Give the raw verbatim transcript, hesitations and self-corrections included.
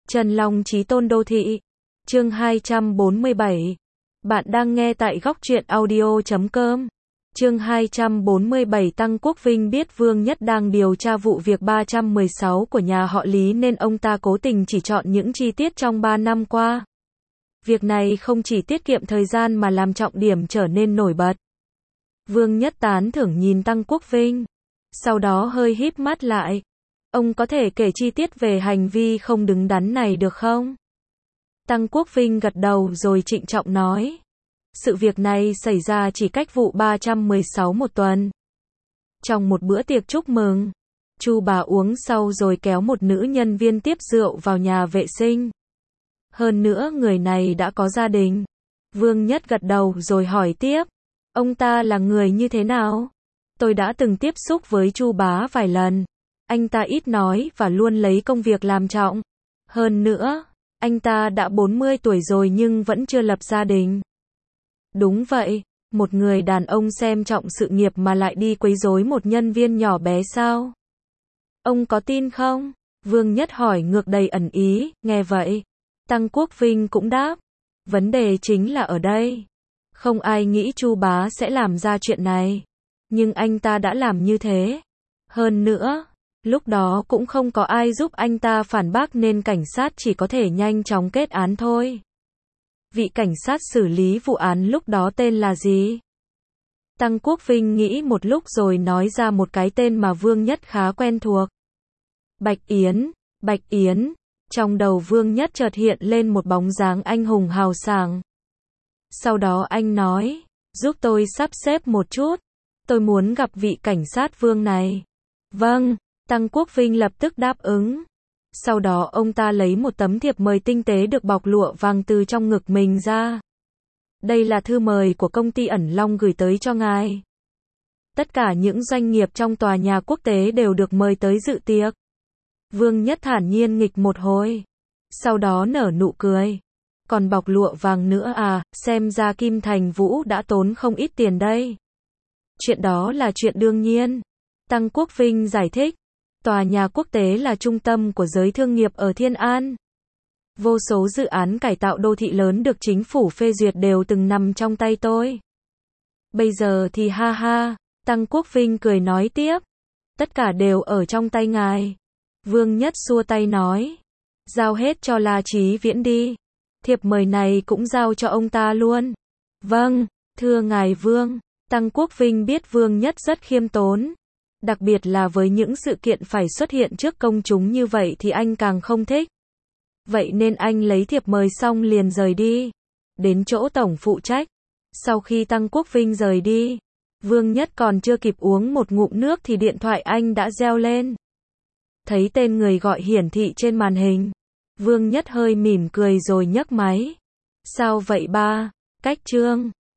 Trần Long Chí Tôn Đô Thị. Chương hai trăm bốn mươi bảy. Bạn đang nghe tại góc truyện audio chấm com. Chương hai trăm bốn mươi bảy. Tăng Quốc Vinh biết Vương Nhất đang điều tra vụ việc ba trăm mười sáu của nhà họ Lý nên ông ta cố tình chỉ chọn những chi tiết trong ba năm qua. Việc này không chỉ tiết kiệm thời gian mà làm trọng điểm trở nên nổi bật. Vương Nhất tán thưởng nhìn Tăng Quốc Vinh. Sau đó hơi híp mắt lại. Ông có thể kể chi tiết về hành vi không đứng đắn này được không? Tăng Quốc Vinh gật đầu rồi trịnh trọng nói. Sự việc này xảy ra chỉ cách vụ ba trăm mười sáu một tuần. Trong một bữa tiệc chúc mừng, Chu bà uống sau rồi kéo một nữ nhân viên tiếp rượu vào nhà vệ sinh. Hơn nữa người này đã có gia đình. Vương Nhất gật đầu rồi hỏi tiếp. Ông ta là người như thế nào? Tôi đã từng tiếp xúc với Chu bá vài lần. Anh ta ít nói và luôn lấy công việc làm trọng. Hơn nữa, anh ta đã bốn mươi tuổi rồi nhưng vẫn chưa lập gia đình. Đúng vậy, một người đàn ông xem trọng sự nghiệp mà lại đi quấy rối một nhân viên nhỏ bé sao? Ông có tin không? Vương Nhất hỏi ngược đầy ẩn ý. Nghe vậy, Tăng Quốc Vinh cũng đáp. Vấn đề chính là ở đây. Không ai nghĩ Chu bá sẽ làm ra chuyện này. Nhưng anh ta đã làm như thế. Hơn nữa, lúc đó cũng không có ai giúp anh ta phản bác nên cảnh sát chỉ có thể nhanh chóng kết án thôi. Vị cảnh sát xử lý vụ án lúc đó tên là gì? Tăng Quốc Vinh nghĩ một lúc rồi nói ra một cái tên mà Vương Nhất khá quen thuộc. Bạch Yến, Bạch Yến. Trong đầu Vương Nhất chợt hiện lên một bóng dáng anh hùng hào sảng. Sau đó anh nói, giúp tôi sắp xếp một chút. Tôi muốn gặp vị cảnh sát Vương này. Vâng, Tăng Quốc Vinh lập tức đáp ứng. Sau đó ông ta lấy một tấm thiệp mời tinh tế được bọc lụa vàng từ trong ngực mình ra. Đây là thư mời của công ty Ẩn Long gửi tới cho ngài. Tất cả những doanh nghiệp trong tòa nhà quốc tế đều được mời tới dự tiệc. Vương Nhất thản nhiên nghịch một hồi. Sau đó nở nụ cười. Còn bọc lụa vàng nữa à, xem ra Kim Thành Vũ đã tốn không ít tiền đây. Chuyện đó là chuyện đương nhiên. Tăng Quốc Vinh giải thích. Tòa nhà quốc tế là trung tâm của giới thương nghiệp ở Thiên An. Vô số dự án cải tạo đô thị lớn được chính phủ phê duyệt đều từng nằm trong tay tôi. Bây giờ thì ha ha, Tăng Quốc Vinh cười nói tiếp. Tất cả đều ở trong tay ngài. Vương Nhất xua tay nói. Giao hết cho La Chí Viễn đi. Thiệp mời này cũng giao cho ông ta luôn. Vâng, thưa ngài Vương. Tăng Quốc Vinh biết Vương Nhất rất khiêm tốn. Đặc biệt là với những sự kiện phải xuất hiện trước công chúng như vậy thì anh càng không thích. Vậy nên anh lấy thiệp mời xong liền rời đi. Đến chỗ tổng phụ trách. Sau khi Tăng Quốc Vinh rời đi, Vương Nhất còn chưa kịp uống một ngụm nước thì điện thoại anh đã reo lên. Thấy tên người gọi hiển thị trên màn hình. Vương Nhất hơi mỉm cười rồi nhấc máy. Sao vậy ba? Cách Trương.